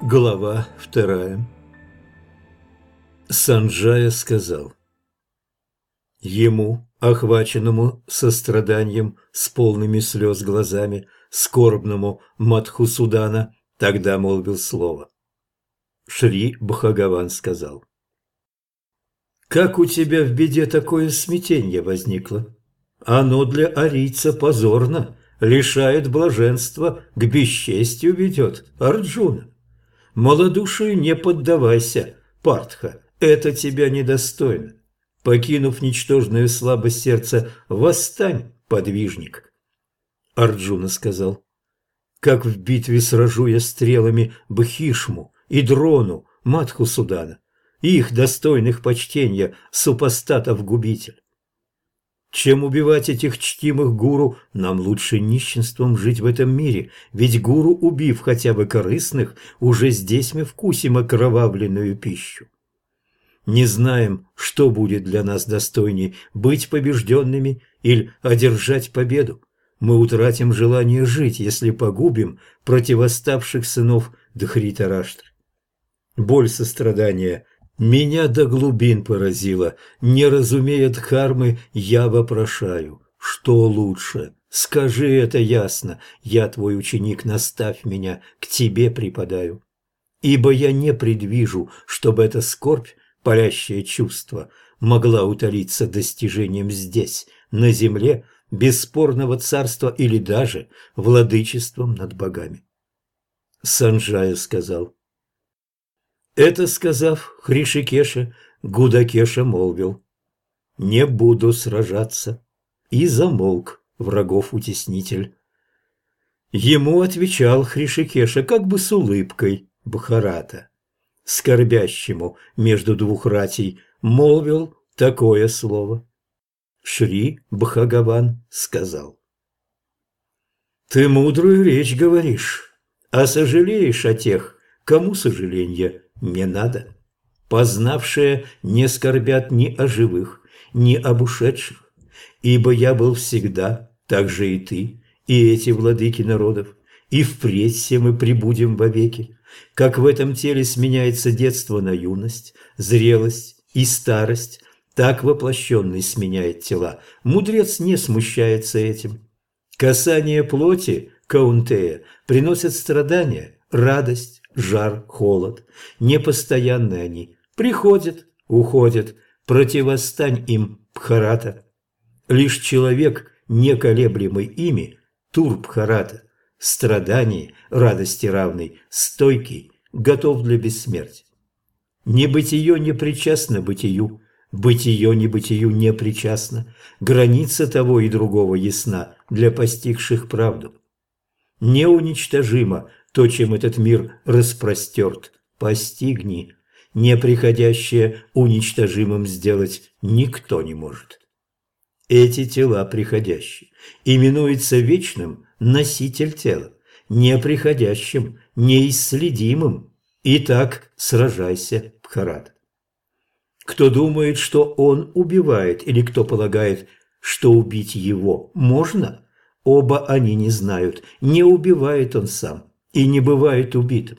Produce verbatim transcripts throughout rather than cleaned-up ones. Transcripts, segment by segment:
Глава вторая. Санджая сказал: ему, охваченному состраданием, с полными слез глазами, скорбному Мадхусудана, тогда молвил слово. Шри Бхагаван сказал: «Как у тебя в беде такое смятение возникло? Оно для арийца позорно, лишает блаженства, к бесчестию ведет, Арджуна. Малодушию не поддавайся, Партха, это тебя недостойно. Покинув ничтожную слабость сердца, восстань, подвижник». Арджуна сказал: «Как в битве сражу я стрелами Бхишму и Дрону, Мадхусудана, их достойных почтения, супостатов-губитель. Чем убивать этих чтимых гуру, нам лучше нищенством жить в этом мире, ведь гуру, убив хотя бы корыстных, уже здесь мы вкусим окровавленную пищу. Не знаем, что будет для нас достойней, быть побежденными или одержать победу. Мы утратим желание жить, если погубим противоставших сынов Дхритараштра. Боль сострадания меня до глубин поразила. Не разумея дхармы, я вопрошаю: что лучше? Скажи это ясно. Я твой ученик, наставь меня, к тебе преподаю. Ибо я не предвижу, чтобы эта скорбь, палящее чувство, могла утолиться достижением здесь, на земле, бесспорного царства или даже владычеством над богами. Санджая сказал. Это сказав, Хришикеша, Гудакеша молвил: «Не буду сражаться», и замолк врагов-утеснитель. Ему отвечал Хришикеша как бы с улыбкой Бхарата. Скорбящему между двух ратей молвил такое слово. Шри Бхагаван сказал: «Ты мудрую речь говоришь, а сожалеешь о тех, кому сожаления не надо. Познавшие не скорбят ни о живых, ни об ушедших, ибо я был всегда, так же и ты, и эти владыки народов, и впредь все мы пребудем вовеки. Как в этом теле сменяется детство на юность, зрелость и старость, так воплощенный сменяет тела. Мудрец не смущается этим. Касание плоти, Каунтея, приносит страдания, радость, жар, холод. Непостоянны они, приходят, уходят, противостань им, Бхарата. Лишь человек, неколеблемый ими, Тур-Бхарата, страданий, радости равной, стойкий, готов для бессмертия. Небытие не причастно бытию, бытие небытию не причастно, граница того и другого ясна для постигших правду. Неуничтожимо то, чем этот мир распростерт, постигни, неприходящее уничтожимым сделать никто не может. Эти тела приходящие, именуется вечным носитель тела, неприходящим, неисследимым. Итак, сражайся, Бхарат. Кто думает, что он убивает, или кто полагает, что убить его можно, оба они не знают, не убивает он сам и не бывает убитым.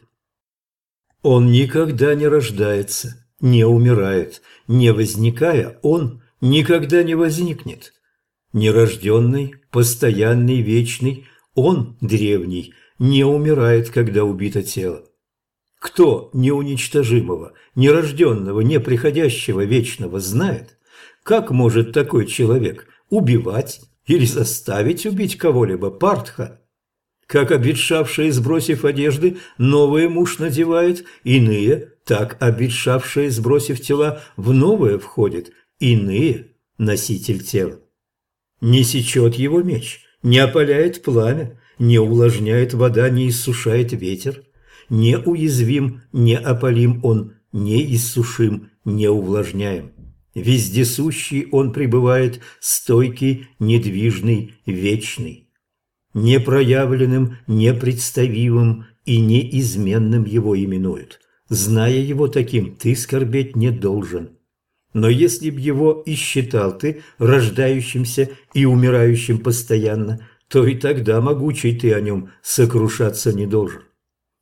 Он никогда не рождается, не умирает, не возникая, он никогда не возникнет. Нерожденный, постоянный, вечный, он, древний, не умирает, когда убито тело. Кто неуничтожимого, нерожденного, неприходящего, вечного знает, как может такой человек убивать или заставить убить кого-либо, Партха? Как обветшавшие, сбросив одежды, новые муж надевает, иные, так обветшавшие, сбросив тела, в новое входят, иные – носитель тела. Не сечет его меч, не опаляет пламя, не увлажняет вода, не иссушает ветер. Неуязвим, не опалим он, не иссушим, не увлажняем. Вездесущий он пребывает, стойкий, недвижный, вечный. Непроявленным, непредставимым и неизменным его именуют. Зная его таким, ты скорбеть не должен. Но если б его и считал ты рождающимся и умирающим постоянно, то и тогда могучий ты о нем сокрушаться не должен.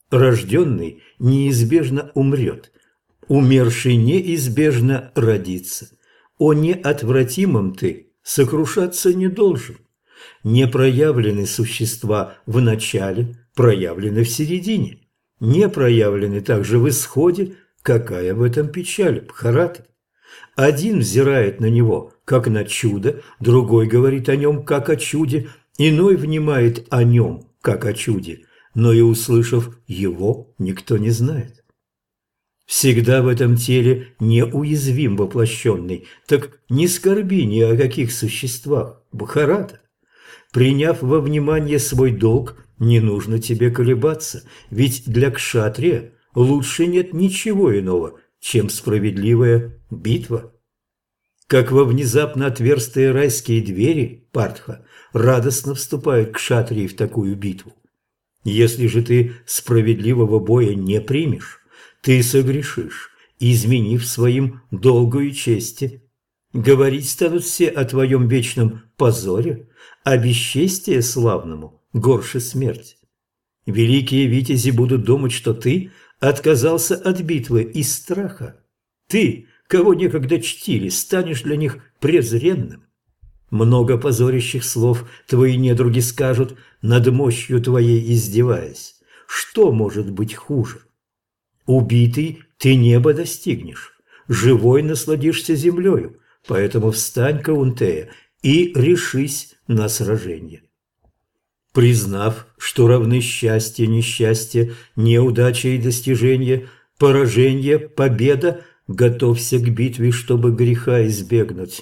Рожденный неизбежно умрет, умерший неизбежно родится. О неотвратимом ты сокрушаться не должен. Не проявлены существа в начале, проявлены в середине. Не проявлены также в исходе, какая в этом печаль, Бхарата. Один взирает на него, как на чудо, другой говорит о нем, как о чуде, иной внимает о нем, как о чуде, но и услышав его, никто не знает. Всегда в этом теле неуязвим воплощенный, так не скорби ни о каких существах, Бхарата. Приняв во внимание свой долг, не нужно тебе колебаться, ведь для кшатрия лучше нет ничего иного, чем справедливая битва. Как во внезапно отверстые райские двери, Партха, радостно вступает кшатрии в такую битву. Если же ты справедливого боя не примешь, ты согрешишь, изменив своим долгу и чести. Говорить станут все о твоем вечном позоре, а бесчестие славному горше смерти. Великие витязи будут думать, что ты отказался от битвы из страха. Ты, кого некогда чтили, станешь для них презренным. Много позорящих слов твои недруги скажут, над мощью твоей издеваясь. Что может быть хуже? Убитый ты небо достигнешь, живой насладишься землею, поэтому встань, Каунтея, и решись на сражение. Признав, что равны счастье, несчастье, неудача и достижение, поражение, победа, готовься к битве, чтобы греха избегнуть.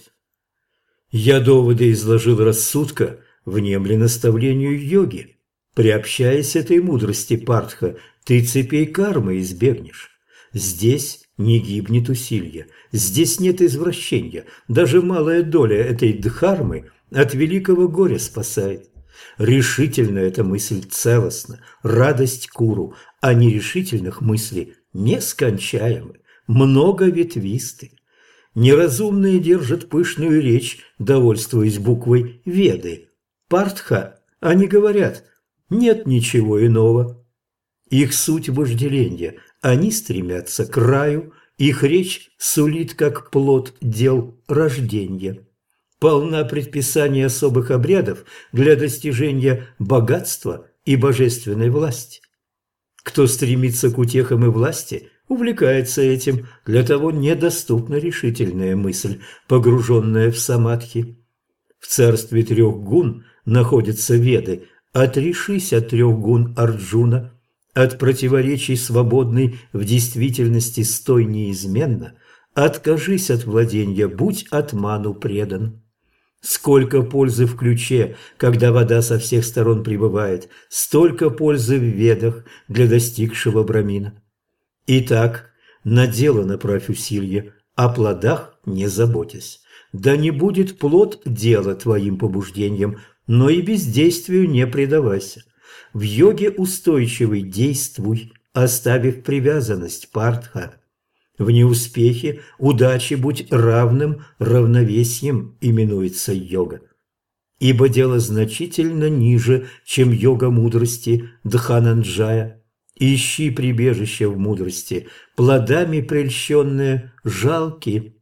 Я доводы изложил рассудка, внемли наставлению йоги. Приобщаясь этой мудрости, Партха, ты цепей кармы избегнешь. Здесь не гибнет усилие, здесь нет извращения, даже малая доля этой дхармы от великого горя спасает. Решительно эта мысль целостна, радость куру, а нерешительных мыслей нескончаемы, многоветвисты. Неразумные держат пышную речь, довольствуясь буквой Веды. Партха, они говорят, нет ничего иного. Их суть вожделения, они стремятся к раю, их речь сулит как плод дел рождения. Полна предписаний особых обрядов для достижения богатства и божественной власти. Кто стремится к утехам и власти, увлекается этим, для того недоступна решительная мысль, погруженная в самадхи. В царстве трех гун находятся Веды. Отрешись от трех гун, Арджуна, от противоречий свободный в действительности стой неизменно, откажись от владения, будь атману предан. Сколько пользы в ключе, когда вода со всех сторон прибывает, столько пользы в ведах для достигшего брамина. Итак, на дело направь усилие, о плодах не заботясь. Да не будет плод дела твоим побуждением, но и бездействию не предавайся. В йоге устойчивый действуй, оставив привязанность, Партха. В неуспехе удачи будь равным равновесием, именуется йога. Ибо дело значительно ниже, чем йога мудрости Дхананджая. Ищи прибежище в мудрости, плодами прельщенные жалки.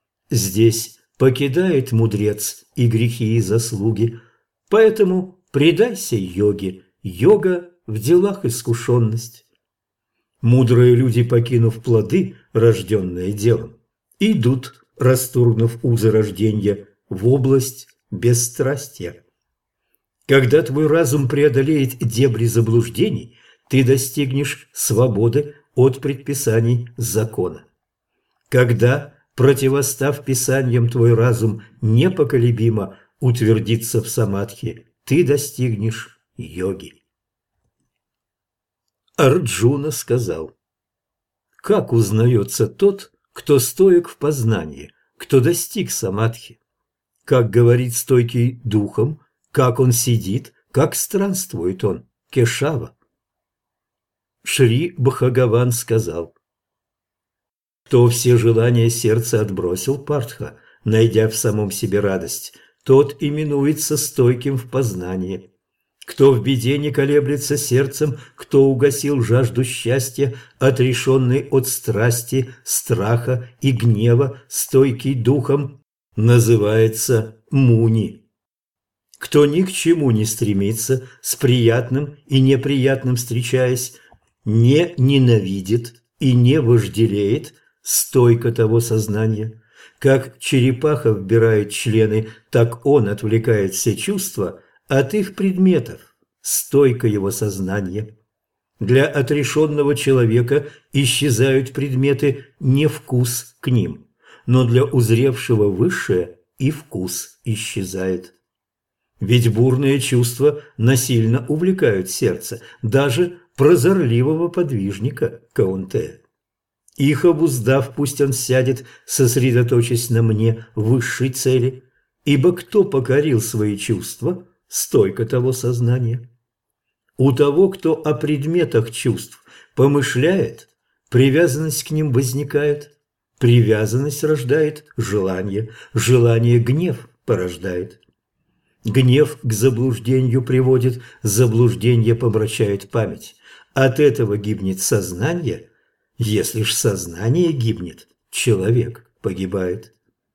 Здесь покидает мудрец и грехи, и заслуги, поэтому предайся йоге, йога в делах искушенность. Мудрые люди, покинув плоды, рожденные делом, идут, расторгнув узы рождения, в область бесстрастия. Когда твой разум преодолеет дебри заблуждений, ты достигнешь свободы от предписаний закона. Когда, противостав писаниям, твой разум непоколебимо утвердится в самадхи, ты достигнешь йоги. Арджуна сказал: как узнается тот, кто стоек в познании, кто достиг самадхи? Как говорит стойкий духом, как он сидит, как странствует он, Кешава. Шри Бхагаван сказал: кто все желания сердца отбросил, Партха, найдя в самом себе радость, тот именуется стойким в познании. Кто Кто в беде не колеблется сердцем, кто угасил жажду счастья, отрешенный от страсти, страха и гнева, стойкий духом, называется муни. Кто ни к чему не стремится, с приятным и неприятным встречаясь, не ненавидит и не вожделеет, стойко того сознания. Как черепаха вбирает члены, так он отвлекает все чувства от их предметов, стойко его сознания. Для отрешенного человека исчезают предметы не вкус к ним, но для узревшего высшее и вкус исчезает. Ведь бурные чувства насильно увлекают сердце, даже прозорливого подвижника Каунтея. Их обуздав, пусть он сядет, сосредоточась на мне высшей цели, ибо кто покорил свои чувства, стойко того сознания. У того, кто о предметах чувств помышляет, привязанность к ним возникает, привязанность рождает желание, желание гнев порождает. Гнев к заблуждению приводит, заблуждение помрачает память. От этого гибнет сознание, если ж сознание гибнет, человек погибает.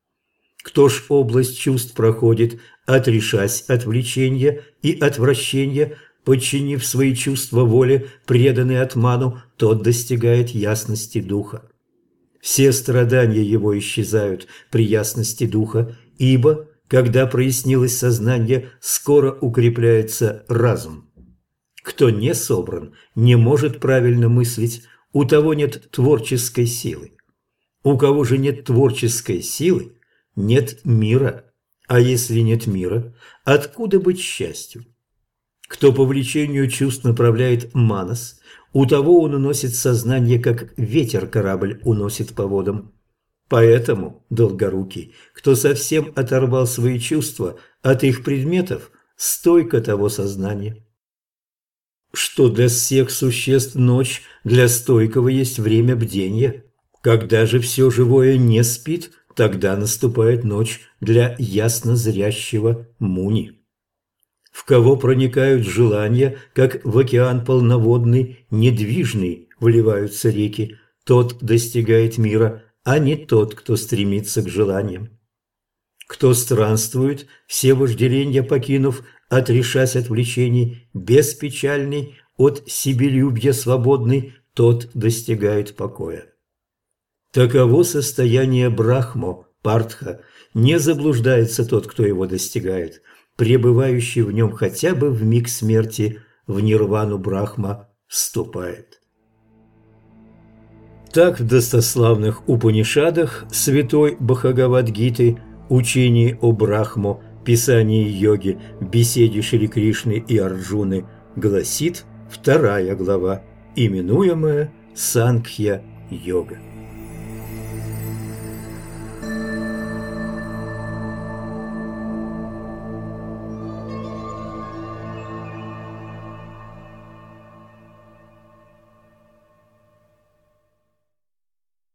Кто ж область чувств проходит, отрешась от влечения и отвращения, подчинив свои чувства воле, преданный отману, тот достигает ясности духа. Все страдания его исчезают при ясности духа, ибо, когда прояснилось сознание, скоро укрепляется разум. Кто не собран, не может правильно мыслить, у того нет творческой силы. У кого же нет творческой силы, нет мира. А если нет мира, откуда быть счастью? Кто по влечению чувств направляет манас, у того он уносит сознание, как ветер корабль уносит по водам. Поэтому, долгорукий, кто совсем оторвал свои чувства от их предметов, стойко того сознания. Что для всех существ ночь, для стойкого есть время бдения. Когда же все живое не спит, тогда наступает ночь для ясно зрящего муни. В кого проникают желания, как в океан полноводный, недвижный вливаются реки, тот достигает мира, а не тот, кто стремится к желаниям. Кто странствует, все вожделения покинув, отрешась от влечений, беспечальный, от себелюбья свободный, тот достигает покоя. Таково состояние Брахмо, Партха, не заблуждается тот, кто его достигает, пребывающий в нем хотя бы в миг смерти, в нирвану Брахма вступает. Так в достославных Упанишадах святой Бхагавад-гиты, учении о Брахмо, писании йоги, беседе Шри Кришны и Арджуны гласит вторая глава, именуемая Санкхья-йога.